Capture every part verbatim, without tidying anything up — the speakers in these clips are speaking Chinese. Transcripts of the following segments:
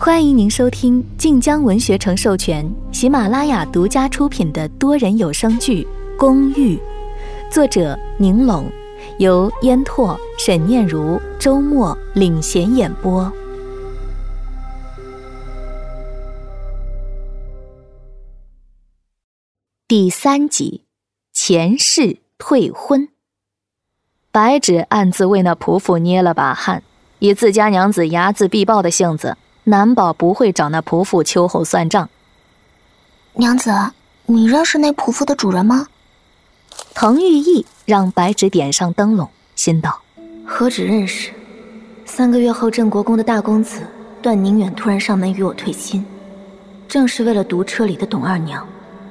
欢迎您收听晋江文学城授权、喜马拉雅独家出品的多人有声剧《公寓》，作者宁龙，由烟拓、沈念如、周末领衔演播。第三集，前世退婚。白芷暗自为那仆妇捏了把汗，以自家娘子睚眦必报的性子，难保不会找那仆妇秋后算账。 娘子，你认识那仆妇的主人吗？ 滕玉意让白芷点上灯笼，心道： 何止认识，三个月后郑国公的大公子段宁远突然上门与我退亲，正是为了毒车里的董二娘。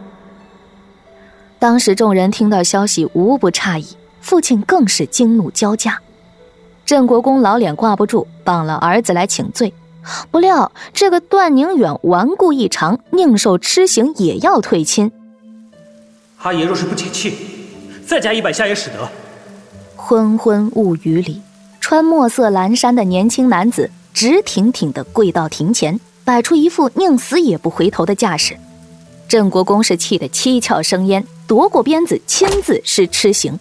当时众人听到消息无不诧异，父亲更是惊怒交加。郑国公老脸挂不住，绑了儿子来请罪。不料这个段宁远顽固异常，宁受痴刑也要退亲。 阿爷若是不解气，再加一百下也使得。 昏昏雾雨里，穿墨色蓝衫的年轻男子直挺挺地跪到庭前，摆出一副宁死也不回头的架势。郑国公是气得七窍生烟，夺过鞭子亲自施笞刑。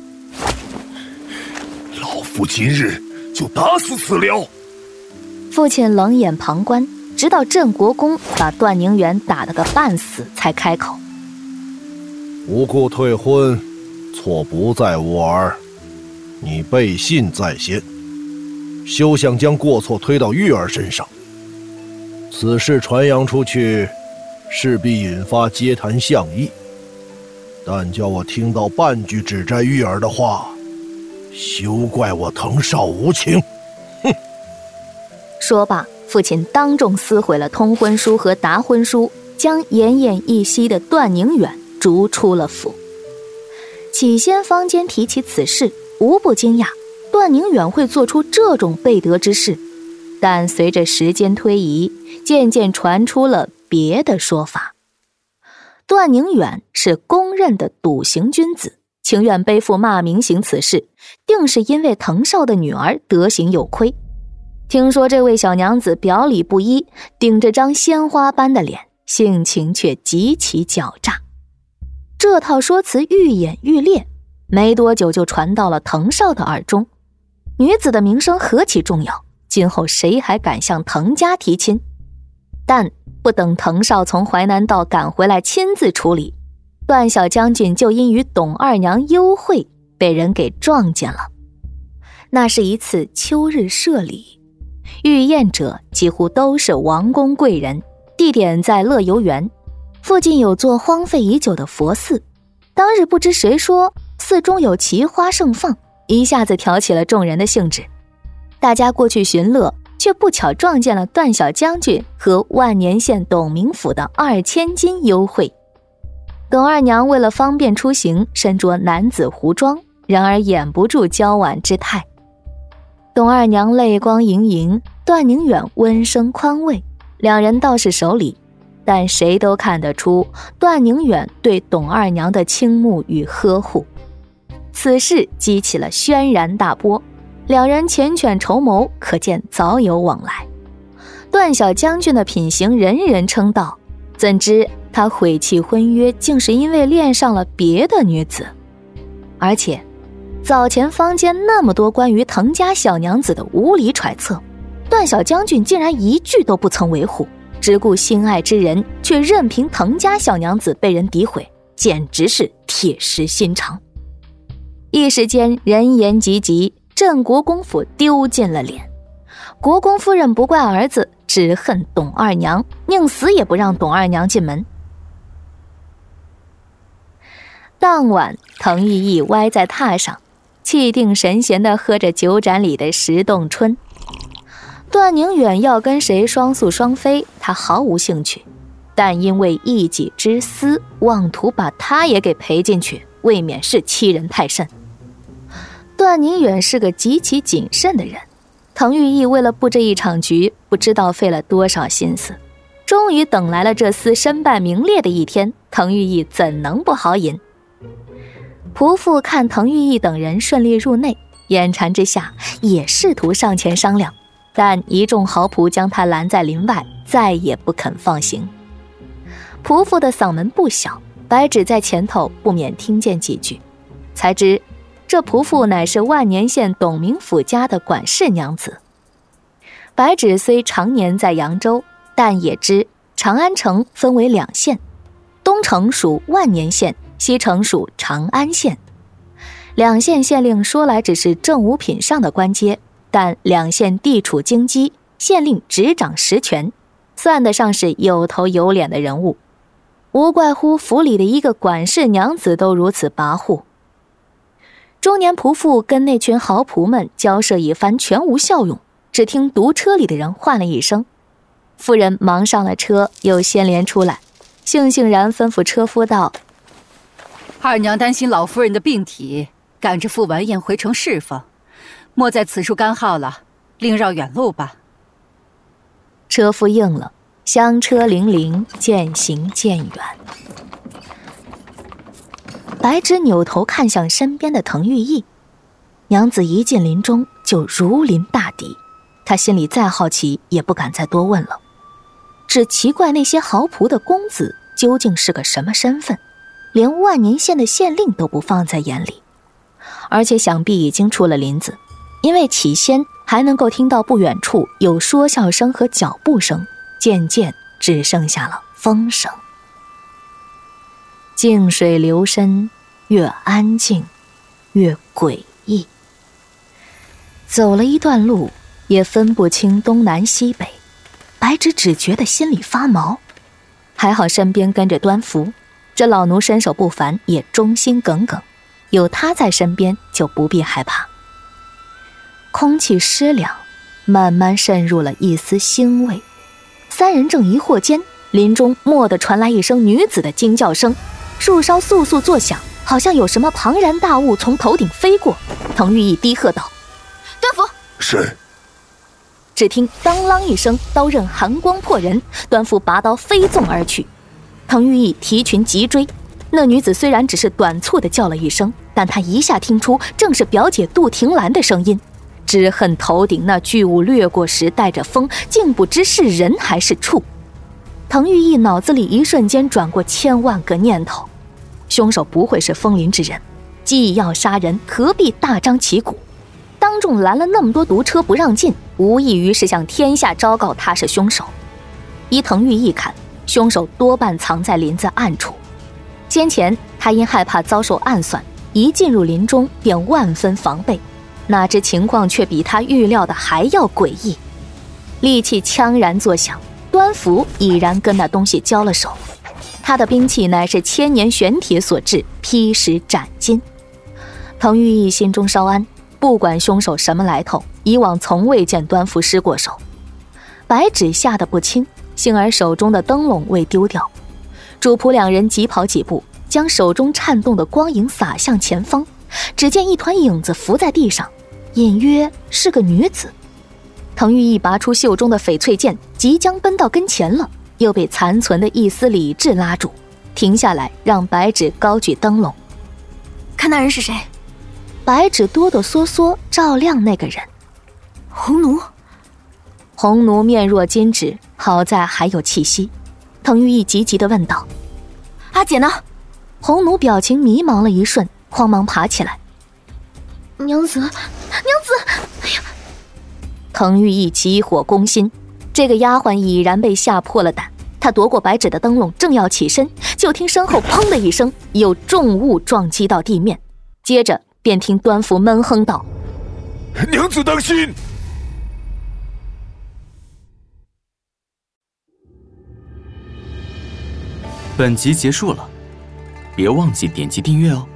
老夫今日就打死此了。 父亲冷眼旁观，直到郑国公把段宁远打了个半死，才开口： 无故退婚，错不在我儿，你背信在先，休想将过错推到玉儿身上。此事传扬出去，势必引发街谈巷议，但叫我听到半句指摘玉儿的话，休怪我滕少无情。哼！ 说罢，父亲当众撕毁了通婚书和答婚书，将奄奄一息的段宁远逐出了府。起先坊间提起此事，无不惊讶段宁远会做出这种背德之事，但随着时间推移，渐渐传出了别的说法。段宁远是公认的笃行君子，情愿背负骂名行此事，定是因为滕少的女儿德行有亏。听说这位小娘子表里不一，顶着张鲜花般的脸，性情却极其狡诈。这套说辞愈演愈烈，没多久就传到了滕少的耳中。女子的名声何其重要，今后谁还敢向滕家提亲？但不等滕少从淮南道赶回来亲自处理，段小将军就因与董二娘幽会被人给撞见了。那是一次秋日社礼，御宴者几乎都是王公贵人，地点在乐游园附近，有座荒废已久的佛寺。当日不知谁说寺中有奇花盛放，一下子挑起了众人的兴致。大家过去寻乐，却不巧撞见了段小将军和万年县董明府的二千金幽会。董二娘为了方便出行，身着男子胡装，然而掩不住娇婉之态。董二娘泪光盈盈，段宁远温声宽慰，两人倒是守礼，但谁都看得出段宁远对董二娘的倾慕与呵护。此事激起了轩然大波，两人缱绻筹谋，可见早有往来。段小将军的品行人人称道，怎知他毁弃婚约，竟是因为恋上了别的女子。而且早前坊间那么多关于滕家小娘子的无理揣测，段小将军竟然一句都不曾维护，只顾心爱之人，却任凭滕家小娘子被人诋毁，简直是铁石心肠。一时间人言济济，郑国公府丢尽了脸。国公夫人不怪儿子，只恨董二娘，宁死也不让董二娘进门。当晚，滕玉意歪在榻上，气定神闲地喝着酒盏里的石洞春。段宁远要跟谁双宿双飞，他毫无兴趣，但因为一己之私，妄图把他也给陪进去，未免是欺人太甚。段宁远是个极其谨慎的人，滕玉意为了布这一场局，不知道费了多少心思，终于等来了这厮身败名裂的一天，滕玉意怎能不好饮？仆妇看滕玉意等人顺利入内，眼馋之下也试图上前商量， 但一众豪仆将他拦在林外，再也不肯放行。仆妇的嗓门不小，白芷在前头不免听见几句，才知这仆妇乃是万年县董明府家的管事娘子。白芷虽常年在扬州，但也知长安城分为两县，东城属万年县，西城属长安县。两县县令说来只是正五品上的官阶，但两县地处京畿，县令执掌实权，算得上是有头有脸的人物。无怪乎府里的一个管事娘子都如此跋扈。中年仆妇跟那群豪仆们交涉一番，全无效用，只听独车里的人唤了一声，妇人忙上了车，又先连出来，悻悻然吩咐车夫道： 二娘担心老夫人的病体，赶着赴晚宴回城侍奉，莫在此处干耗了，另绕远路吧。 车夫应了，香车辚辚，渐行渐远。白芷扭头看向身边的滕玉意，娘子一进林中就如临大敌，她心里再好奇也不敢再多问了，只奇怪那些豪仆的公子究竟是个什么身份，连万年县的县令都不放在眼里。而且想必已经出了林子，因为起先还能够听到不远处有说笑声和脚步声，渐渐只剩下了风声。静水流深，越安静越诡异。走了一段路，也分不清东南西北，白芷只觉得心里发毛。还好身边跟着端福，这老奴身手不凡，也忠心耿耿，有他在身边就不必害怕。空气湿凉，慢慢渗入了一丝腥味。三人正疑惑间，林中蓦地传来一声女子的惊叫声，树梢簌簌作响，好像有什么庞然大物从头顶飞过。滕玉意低喝道：端福！ 是。 只听当啷一声，刀刃寒光破人，端福拔刀飞纵而去。滕玉意提裙急追，那女子虽然只是短促地叫了一声，但她一下听出正是表姐杜婷兰的声音。只恨头顶那巨物掠过时带着风，竟不知是人还是畜。滕玉意脑子里一瞬间转过千万个念头，凶手不会是风林之人，既要杀人，何必大张旗鼓，当众拦了那么多毒车不让进，无异于是向天下昭告他是凶手。依滕玉意看，凶手多半藏在林子暗处。先前他因害怕遭受暗算，一进入林中便万分防备，哪知情况却比他预料的还要诡异。利器锵然作响，端福已然跟那东西交了手。他的兵器乃是千年玄铁所制，劈石斩金。滕玉意心中稍安，不管凶手什么来头，以往从未见端福失过手。白芷吓得不轻，幸而手中的灯笼未丢掉。主仆两人急跑几步，将手中颤动的光影洒向前方，只见一团影子浮在地上，隐约是个女子。滕玉意拔出袖中的翡翠剑，即将奔到跟前了，又被残存的一丝理智拉住，停下来让白芷高举灯笼。 看那人是谁？ 白芷哆哆嗦嗦照亮那个人。 红奴。 红奴面若金纸，好在还有气息。滕玉意急急地问道： 阿姐呢？ 红奴表情迷茫了一瞬，慌忙爬起来。 娘子，娘子！哎呀！ 滕玉意急火攻心，这个丫鬟已然被吓破了胆。她夺过白芷的灯笼，正要起身，就听身后砰的一声，有重物撞击到地面，接着便听端福闷哼道： 娘子当心！ 本集结束了，别忘记点击订阅哦。